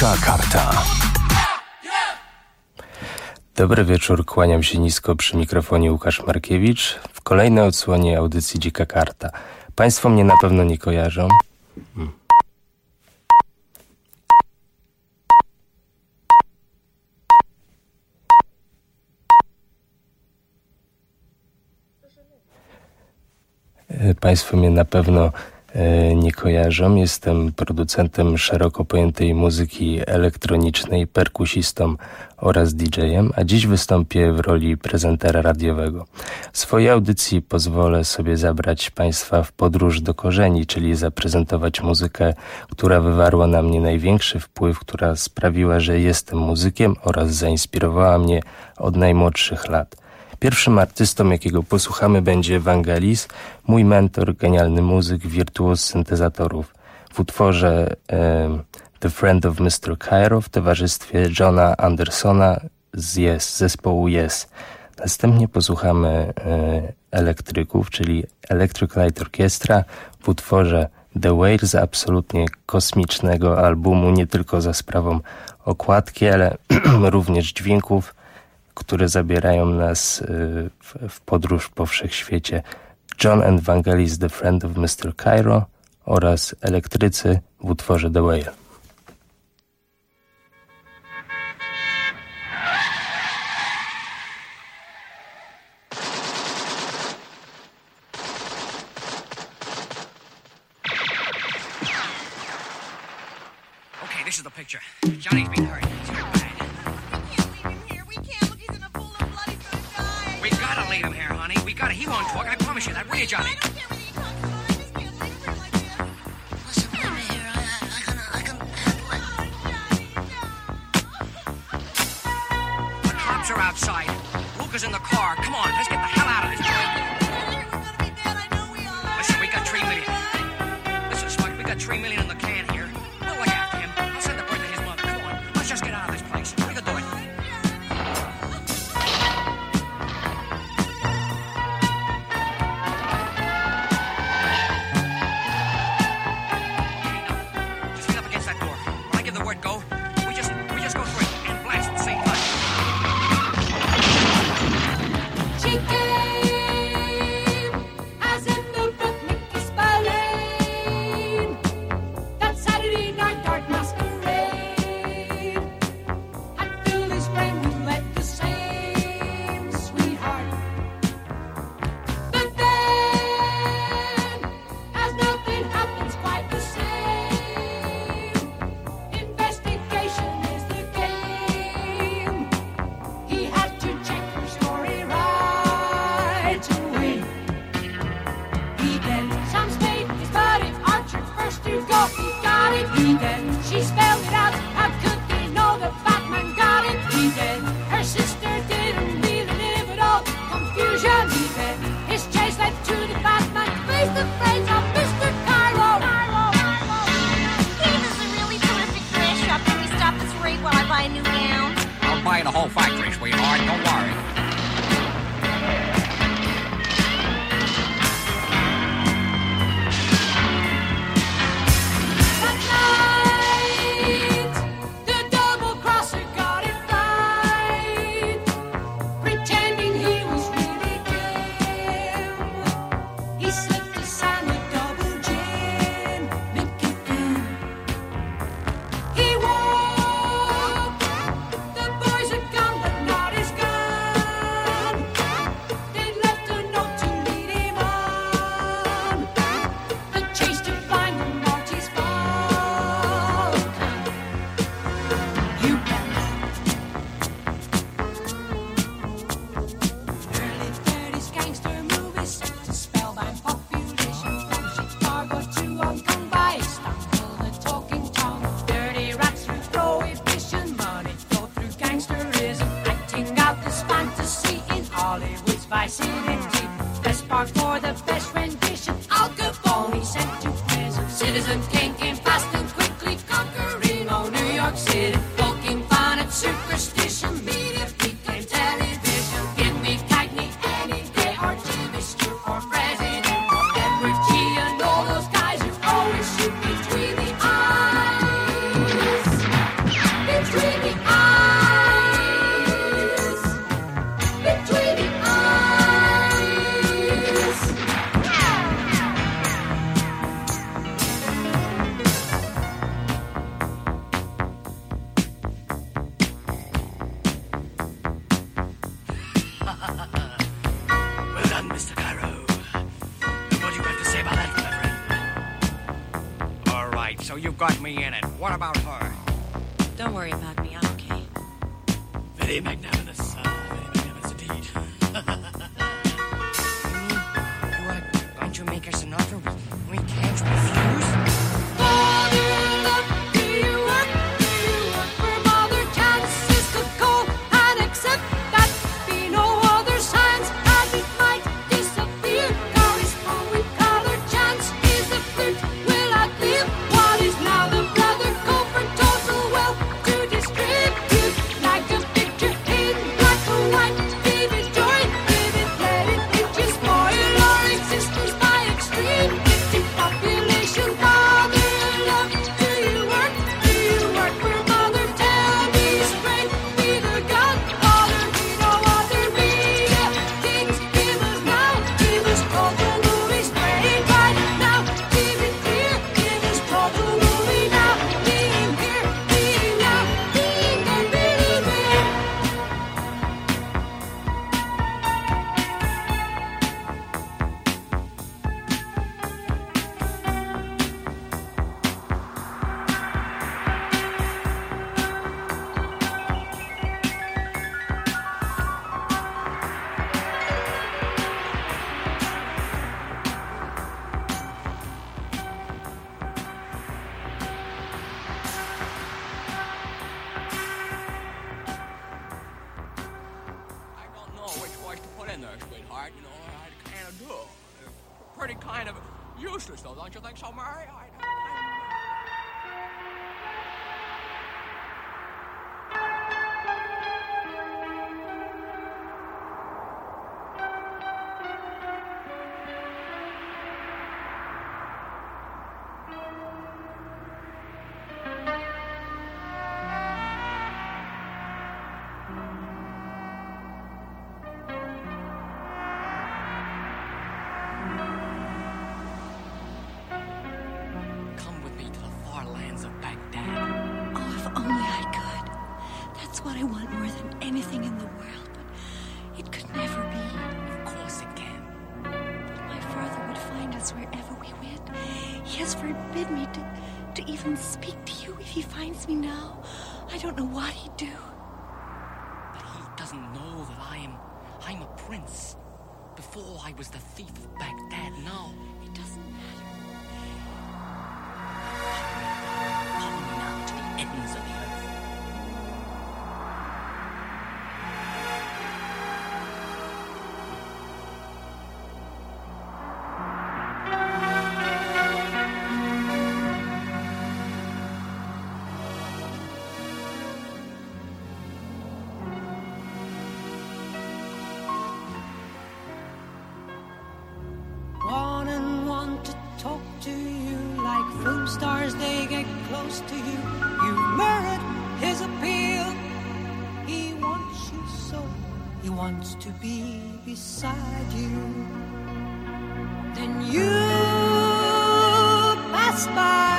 Dzika Karta. Dobry wieczór, kłaniam się nisko przy mikrofonie Łukasz Markiewicz w kolejnej odsłonie audycji Dzika Karta. Państwo mnie na pewno nie kojarzą. Państwo mnie na pewno nie kojarzą. Jestem producentem szeroko pojętej muzyki elektronicznej, perkusistą oraz DJ-em, a dziś wystąpię w roli prezentera radiowego. W swojej audycji pozwolę sobie zabrać Państwa w podróż do korzeni, czyli zaprezentować muzykę, która wywarła na mnie największy wpływ, która sprawiła, że jestem muzykiem oraz zainspirowała mnie od najmłodszych lat. Pierwszym artystą, jakiego posłuchamy, będzie Vangelis, mój mentor, genialny muzyk, wirtuoz syntezatorów. W utworze The Friend of Mr. Cairo w towarzystwie Johna Andersona z Yes, zespołu Yes. Następnie posłuchamy elektryków, czyli Electric Light Orchestra w utworze The Whale z absolutnie kosmicznego albumu, nie tylko za sprawą okładki, ale również dźwięków, które zabierają nas w podróż po wszechświecie. John and Vangelis, The Friend of Mr. Cairo oraz elektrycy w utworze The Whale. Okay, this is the picture. Johnny's being hurt. Leave him here, honey. We got it. He won't talk. I promise you that. Will you, Johnny? I don't care what you talk about. I just can't leave him like this. Listen, leave me here. I can handle it. The cops are outside. Luca's in the car. Come on, let's get the hell out of this joint. We're gonna be dead. I know we are. Listen, we got $3 million. Listen, Spike, we got $3 million in the can here. We'll look after him. I'll send the bird to his mother. Come on, let's just get out of this place. We can do it. Superstition, media became television. Give me Cagney any day, or Jimmy Stewart for president, or Edward G. and all those guys who always shoot between the eyes. you've got me in it. What about her? Don't worry about me. I'm okay. Very magnanimous. Very magnanimous indeed. Going to make us an offer we can't refuse? Father, love, do you work? Do you work where mother chances to go and accept that be no other signs as it might disappear? Carries forward color chance is the fruit. Will I live? What is now the brother go for total wealth to distribute? Like a picture in black and white. Give it joy, give it, let it just spoil our existence by extreme. 50 population, father, love, do you work? Do you work for mother? Tell me straight, be the godfather, be no other, be the kings. Give us now, give us total movie straight right now. Give it clear, give us total movie now. Being here, being now, being there, being there. I don't know which voice to put in there, sweetheart. You know, I kind of do. Pretty kind of useless, though, don't you think so, Mary? Come with me to the far lands of Baghdad. Oh, if only I could. That's what I want more than anything in the world. But it could never be. Of course it can. My father would find us wherever we went. He has forbidden me to even speak to you if he finds me now. I don't know what he'd do. But he doesn't know that I'm a prince. Before I was the thief of Baghdad, now It doesn't matter. follow me now to the ends of the earth. One and one to talk to you like film stars, they get close to you. You've mirrored his appeal. He wants you so, he wants to be beside you. Then you pass by,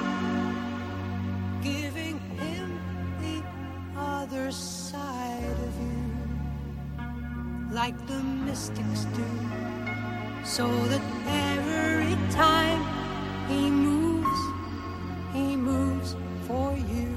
giving him the other side of you, like the mystics do. So that every time he moves for you.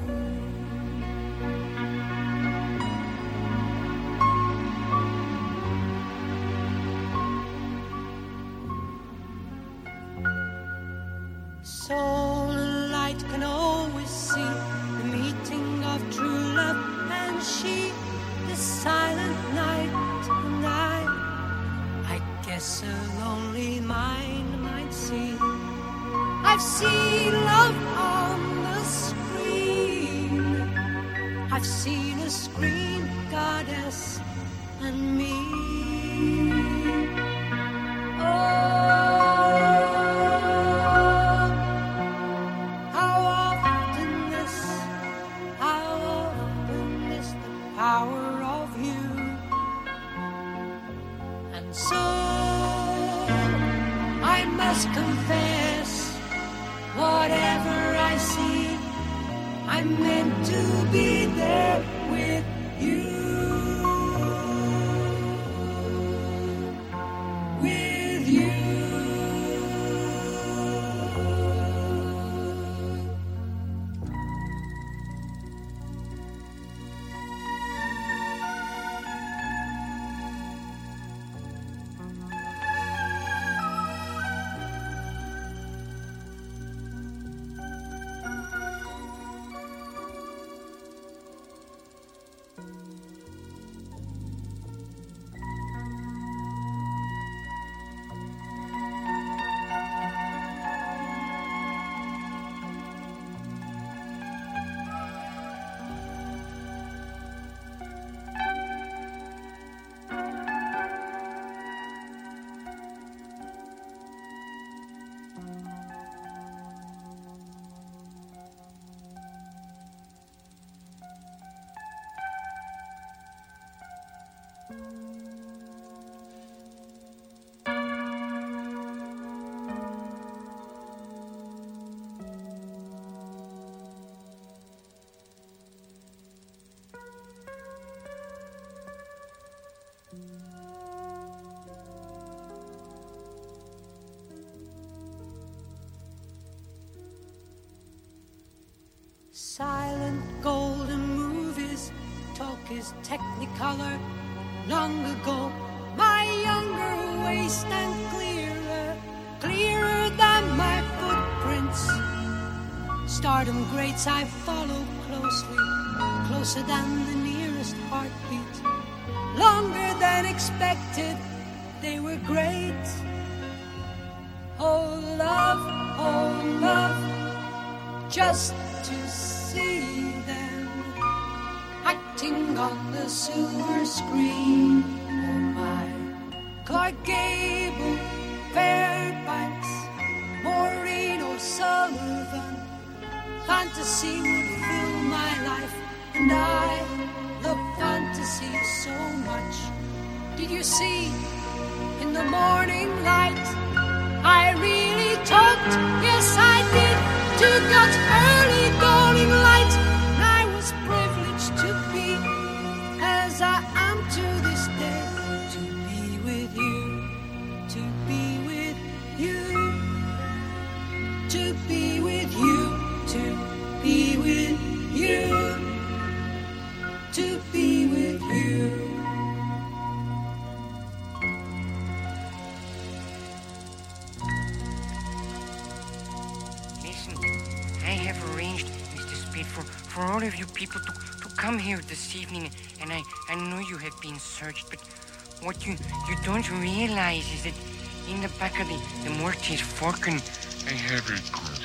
Soul and light can always see the meeting of true love and she, the silent night and I guess a lonely mind might see. I've seen love on the screen. I've seen a screen goddess and me. Oh, how often this the power of you. And so I must confess, whatever I see, I'm meant to be there with you. With you. silent golden movies, talk is technicolor. Long ago, my younger waist and clearer, clearer than my footprints. Stardom greats I follow closely, closer than the nearest heartbeat. Longer than expected, they were great. Oh love, just to see them acting on the silver screen. Oh my, Clark Gable, Fairbanks, Maureen O'Sullivan. Fantasy would fill my life, and I love fantasy so much. Did you see in the morning light? I really talked, yes I did, to God's early dawning light. And I was privileged to be, as I am to this day, to be with you, to be with you, to be with you, to be with you, to be with you. I have arranged, Mr. Spade, for all of you people to come here this evening, and I know you have been searched, but what you don't realize is that in the back of the Mortis Falcon, I have a goose.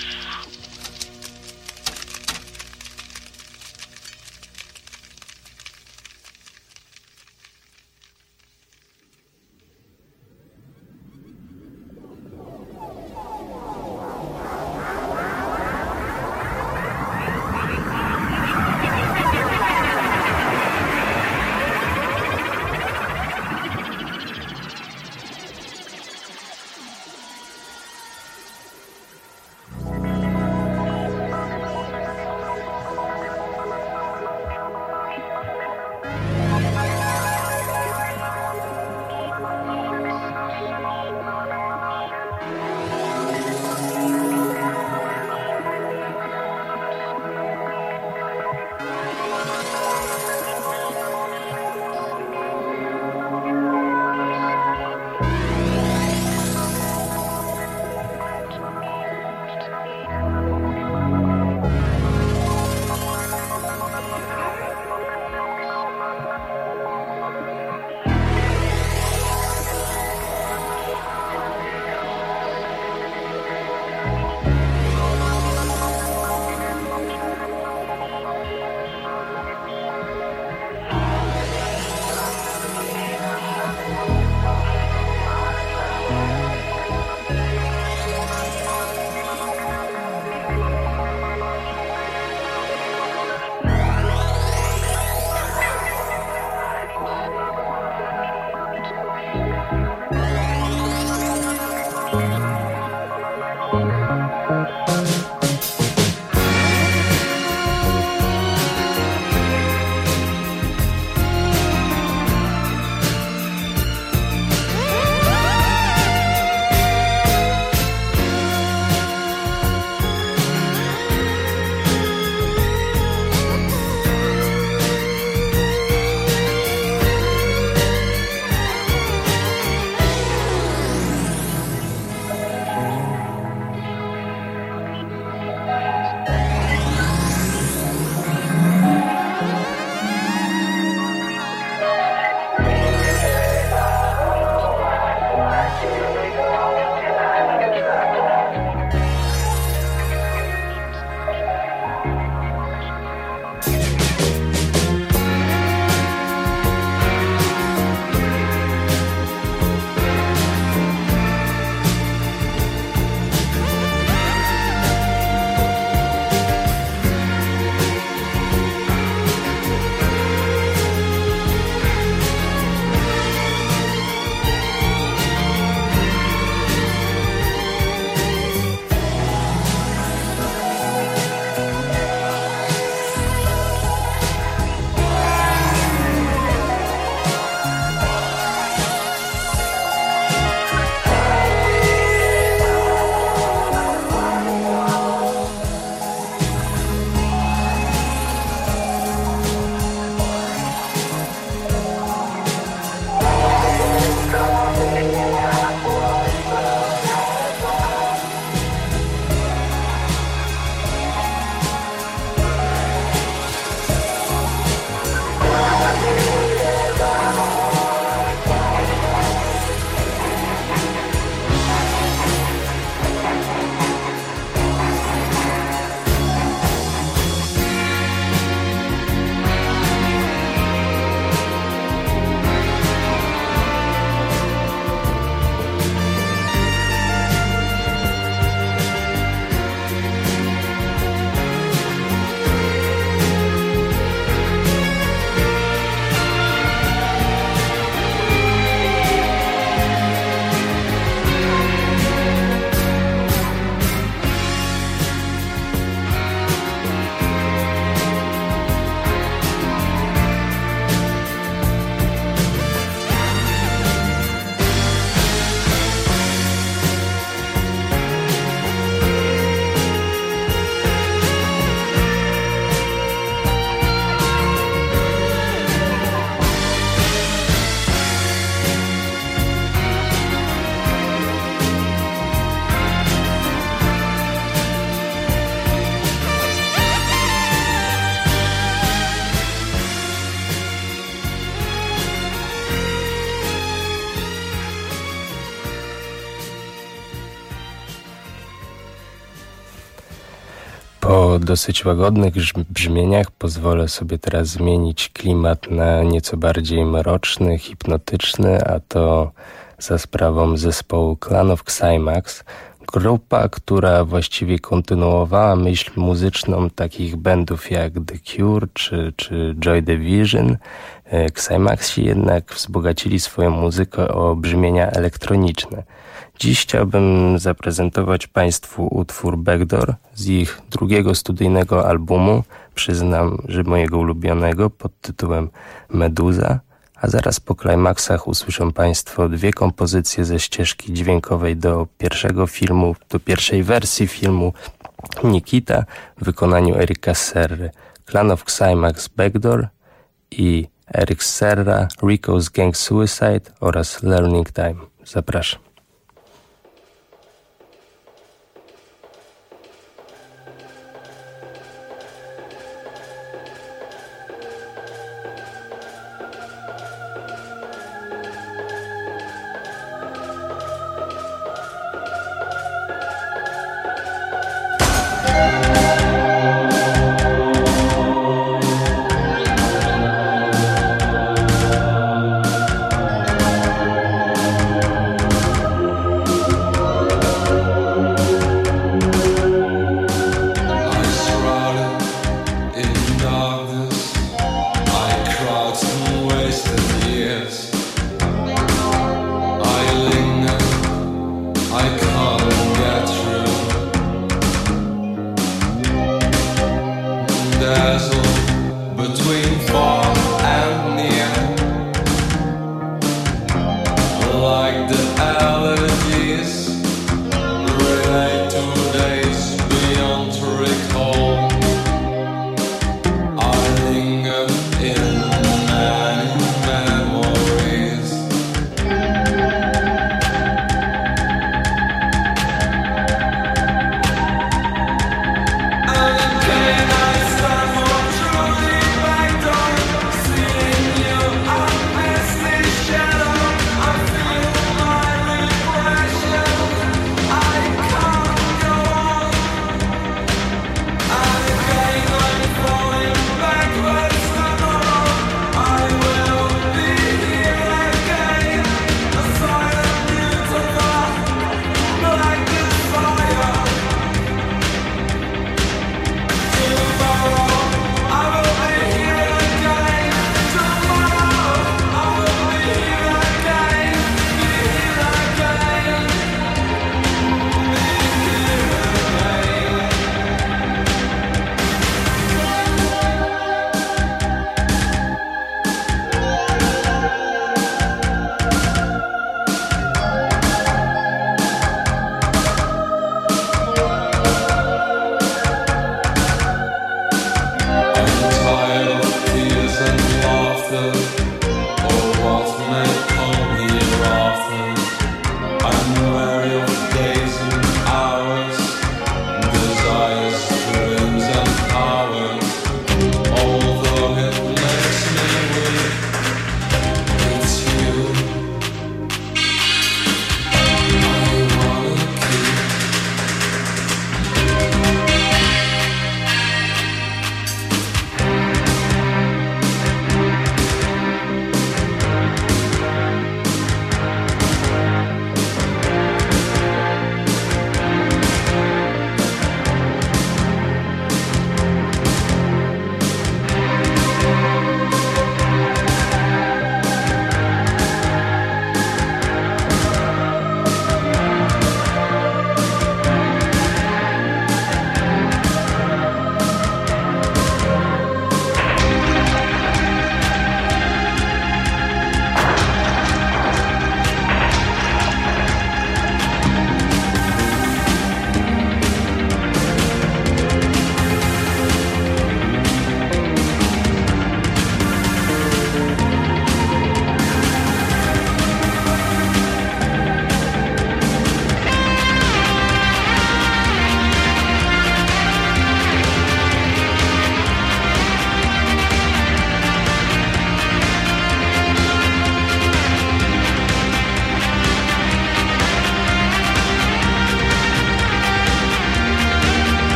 Po dosyć łagodnych brzmieniach pozwolę sobie teraz zmienić klimat na nieco bardziej mroczny, hipnotyczny, a to za sprawą zespołu Clan of Xymax. Grupa, która właściwie kontynuowała myśl muzyczną takich bandów jak The Cure czy Joy Division. Xymaxi jednak wzbogacili swoją muzykę o brzmienia elektroniczne. Dziś chciałbym zaprezentować Państwu utwór Backdoor z ich drugiego studyjnego albumu, przyznam, że mojego ulubionego, pod tytułem Meduza, a zaraz po klimaksach usłyszą Państwo dwie kompozycje ze ścieżki dźwiękowej do pierwszej wersji filmu Nikita w wykonaniu Erika Serry, Clan of Xymax Backdoor i Eric Serra, Rico's Gang Suicide oraz Learning Time. Zapraszam.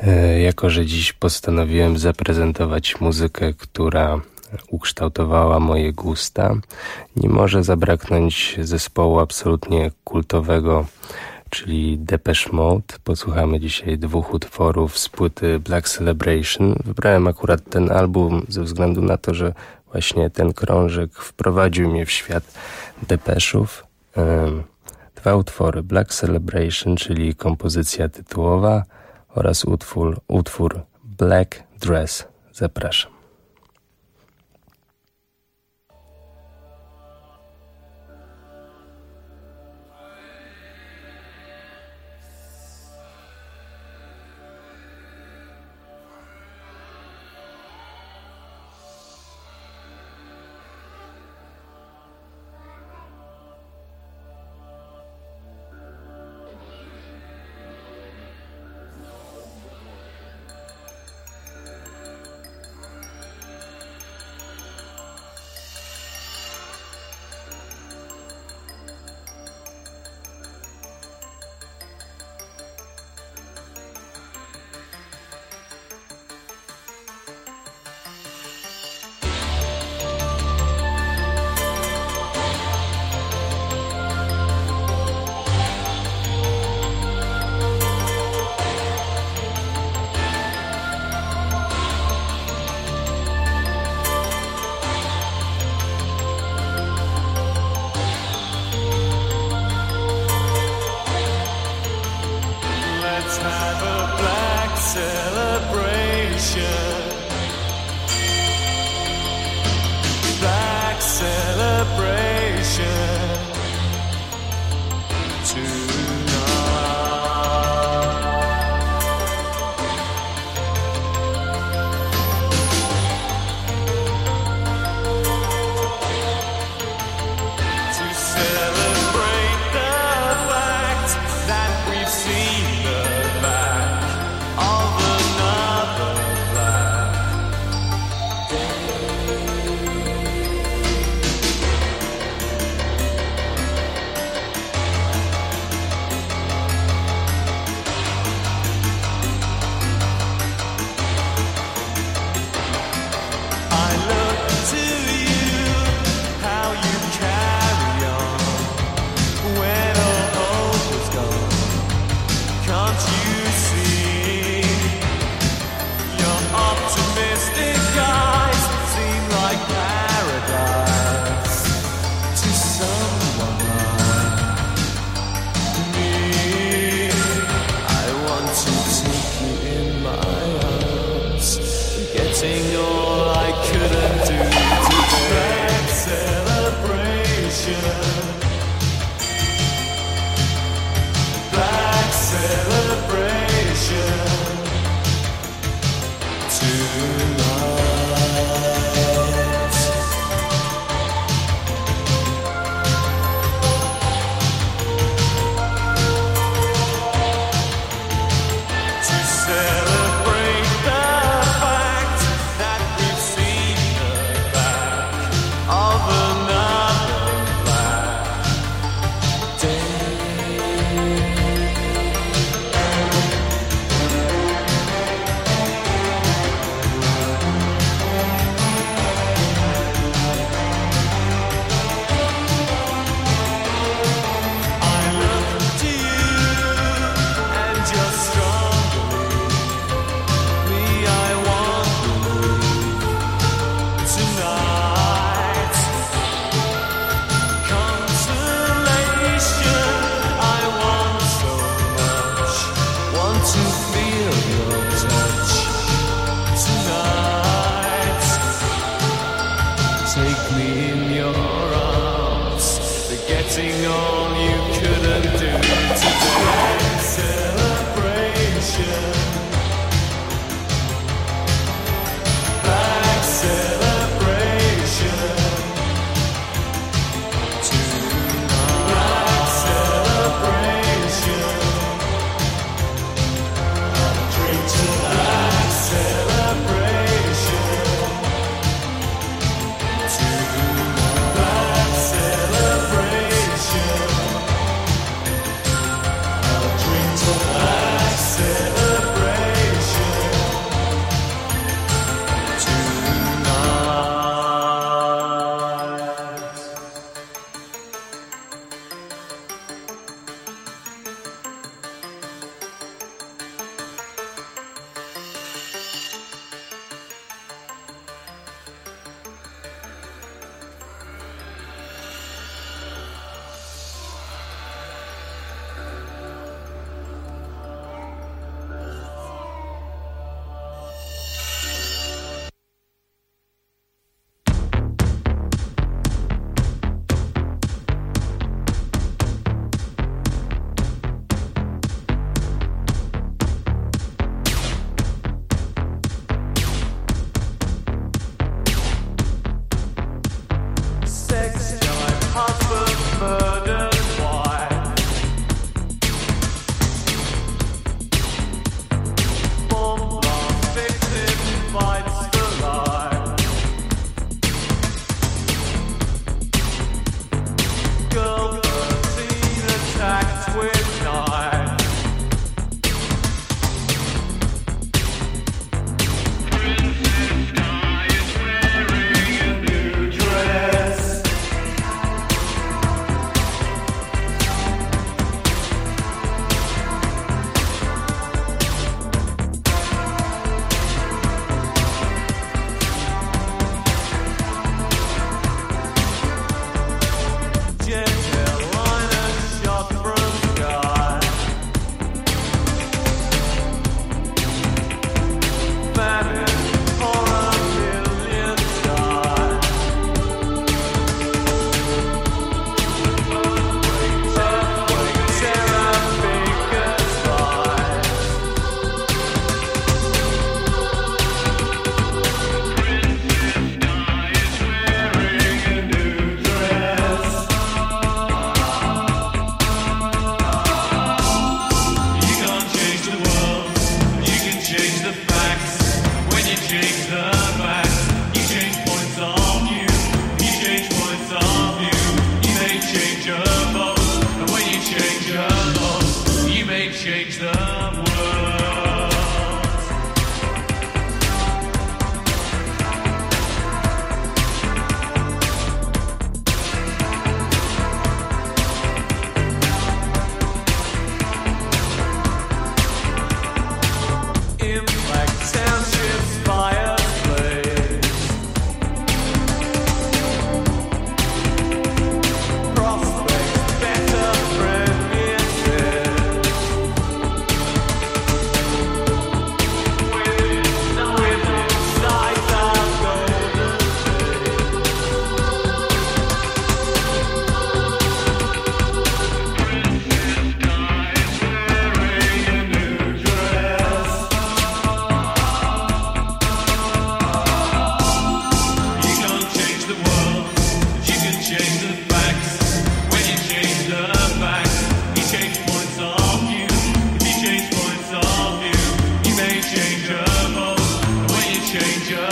Jako że dziś postanowiłem zaprezentować muzykę, która ukształtowała moje gusta, nie może zabraknąć zespołu absolutnie kultowego, czyli Depeche Mode. Posłuchamy dzisiaj 2 utworów z płyty Black Celebration. Wybrałem akurat ten album ze względu na to, że właśnie ten krążek wprowadził mnie w świat Depeszów. 2 utwory, Black Celebration, czyli kompozycja tytułowa, oraz utwór Black Dress. Zapraszam.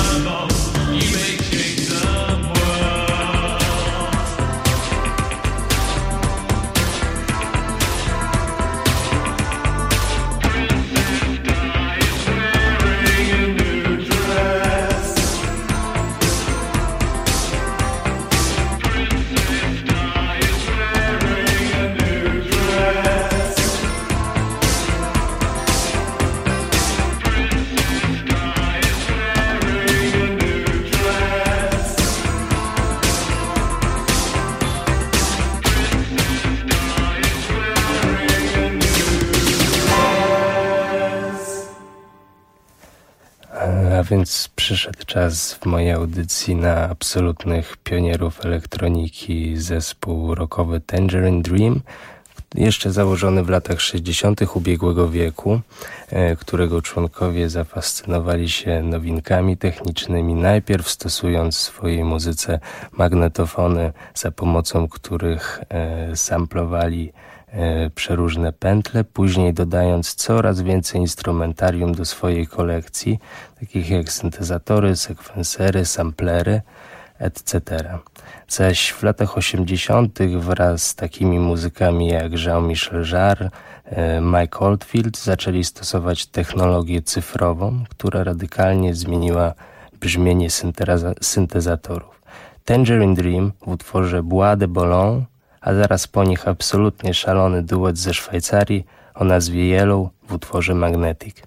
A więc przyszedł czas w mojej audycji na absolutnych pionierów elektroniki, zespół rockowy Tangerine Dream, jeszcze założony w latach 60. ubiegłego wieku, którego członkowie zafascynowali się nowinkami technicznymi, najpierw stosując w swojej muzyce magnetofony, za pomocą których samplowali przeróżne pętle, później dodając coraz więcej instrumentarium do swojej kolekcji, takich jak syntezatory, sekwensery, samplery, etc. Zaś w latach 80. wraz z takimi muzykami jak Jean-Michel Jarre, Mike Oldfield zaczęli stosować technologię cyfrową, która radykalnie zmieniła brzmienie syntezatorów. Tangerine Dream w utworze Bois de Boulogne, a zaraz po nich absolutnie szalony duet ze Szwajcarii o nazwie Yellow w utworze Magnetic.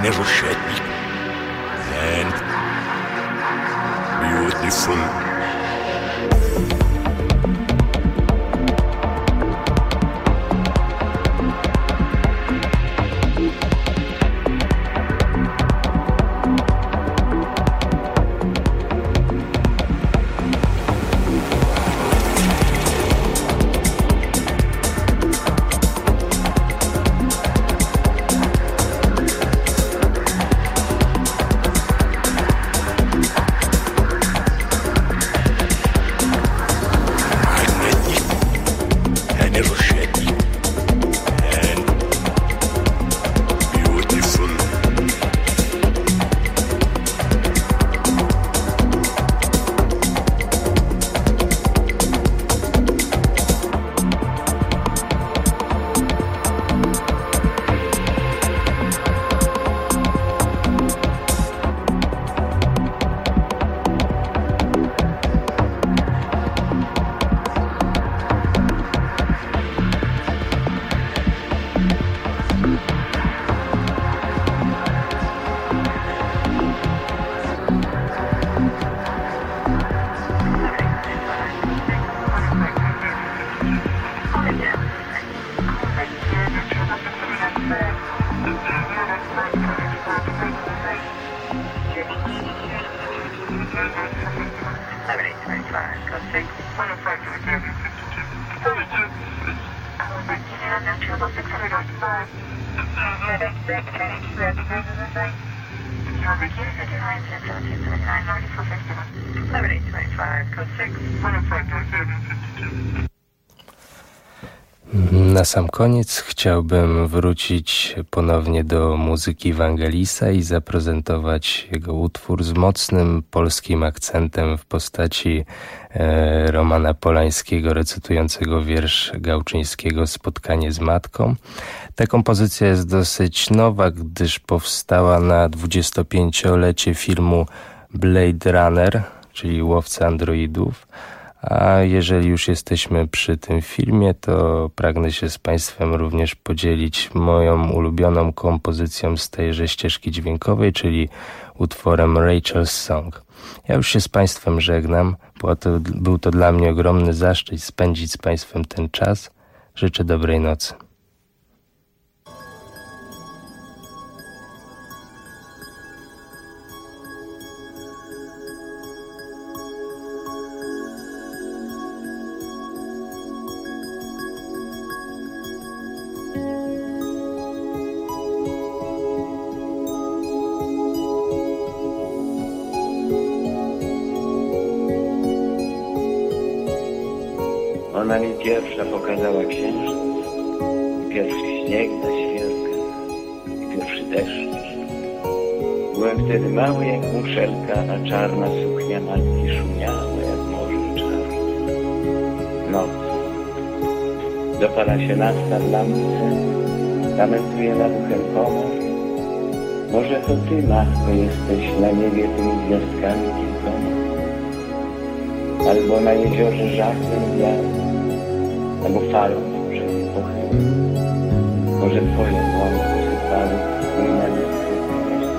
and rozsiednik and beautiful. Na sam koniec chciałbym wrócić ponownie do muzyki Vangelisa i zaprezentować jego utwór z mocnym polskim akcentem w postaci Romana Polańskiego recytującego wiersz Gałczyńskiego Spotkanie z matką. Ta kompozycja jest dosyć nowa, gdyż powstała na 25-lecie filmu Blade Runner, czyli Łowca Androidów. A jeżeli już jesteśmy przy tym filmie, to pragnę się z Państwem również podzielić moją ulubioną kompozycją z tejże ścieżki dźwiękowej, czyli utworem Rachel's Song. Ja już się z Państwem żegnam. Był to dla mnie ogromny zaszczyt spędzić z Państwem ten czas. Życzę dobrej nocy. Ona mi pierwsza pokazała księżyc, i pierwszy śnieg na świerkach, i pierwszy deszcz. Byłem wtedy mały jak muszelka, a czarna suknia matki szumiała jak morze czarne. Noc. Dopala się nafta w lampce, lamentuje nad uchem komar. Może to ty, matko, jesteś na niebie tymi gwiazdkami kilkoma. Albo na jeziorze żaglem wiatr, albo falą może pochyły. Może twoje dłonie posypały płynami sypką.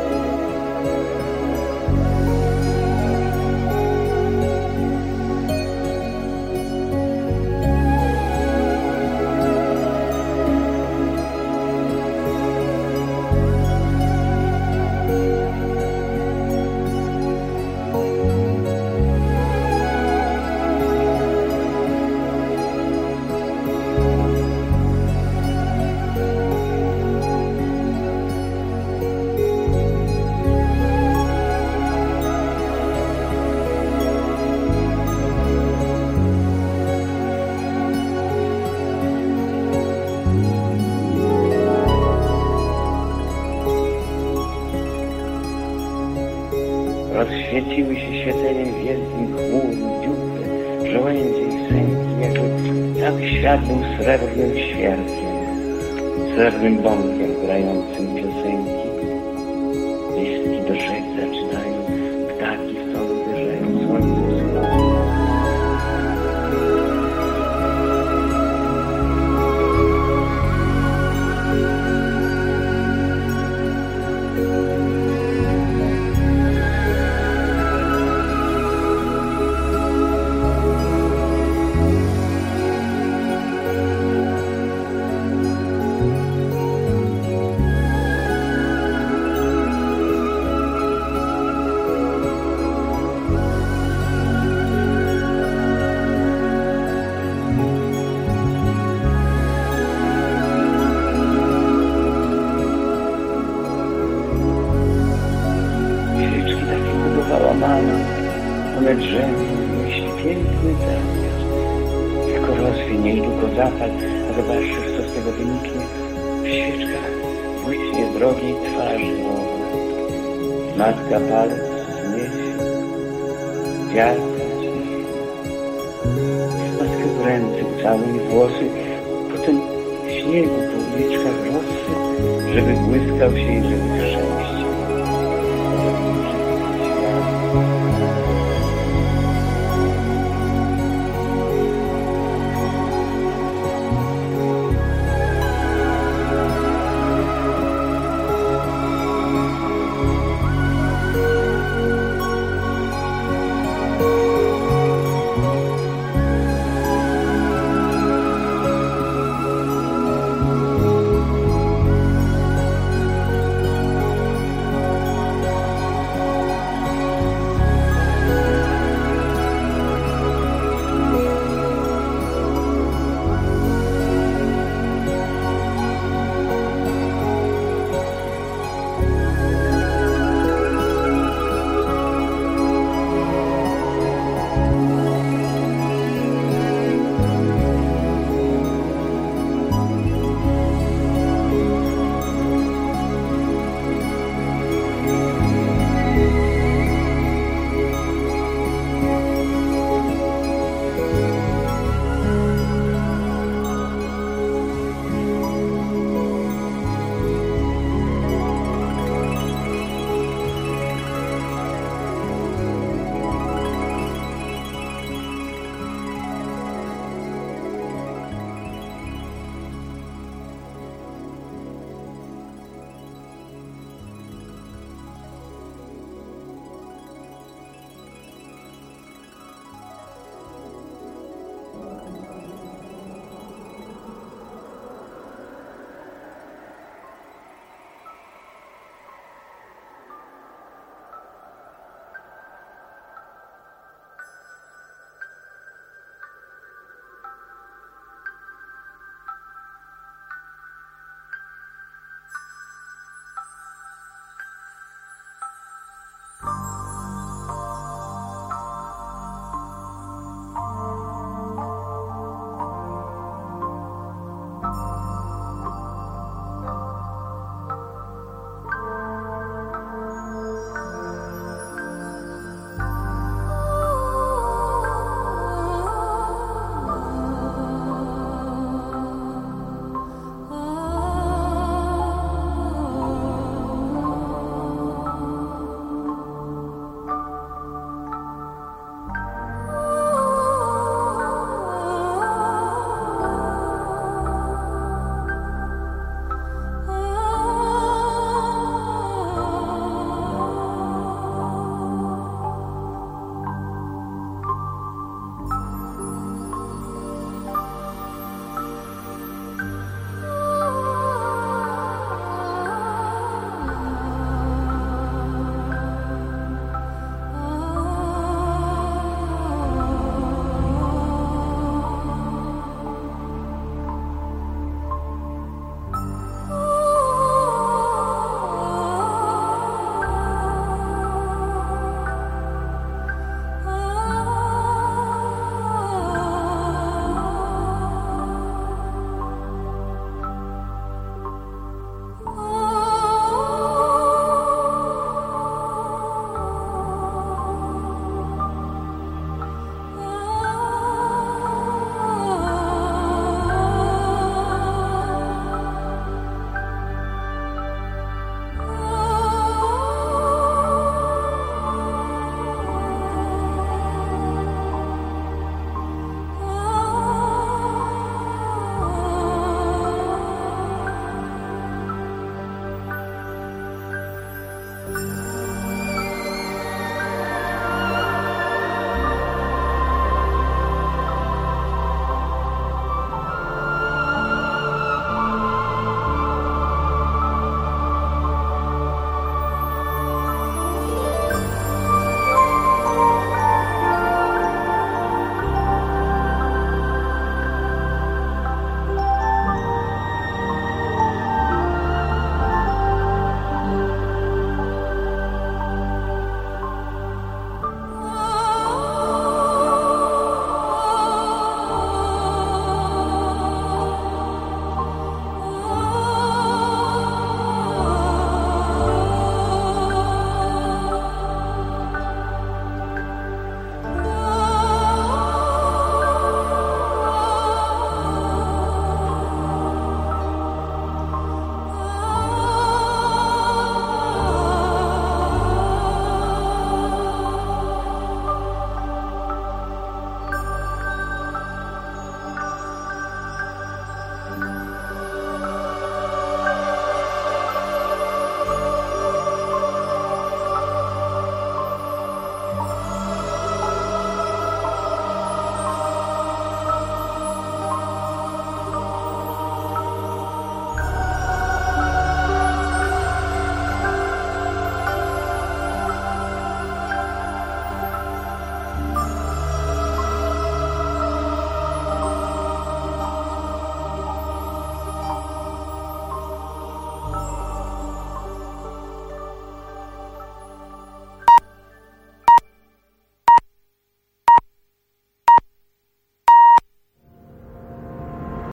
Rozświeciły się świeceniem wielkim chmur i dziupy, żołędzie i sęki, jakby cały świat był srebrnym świerkiem, srebrnym bąkiem grającym piosenki. Listki do rzek zaczynają, ptaki w to uderzają, słońce słońce. rozwiń, niech tylko zapal, a zobaczysz, co z tego wyniknie. W świeczkach błyśnie drogiej twarzy nowe. Matka palec zniesie, dziadka ciśnie. Matkę w ręce ucałuj włosy, potem śniegu po uliczkach rosy, żeby błyskał się i żeby chrzęść.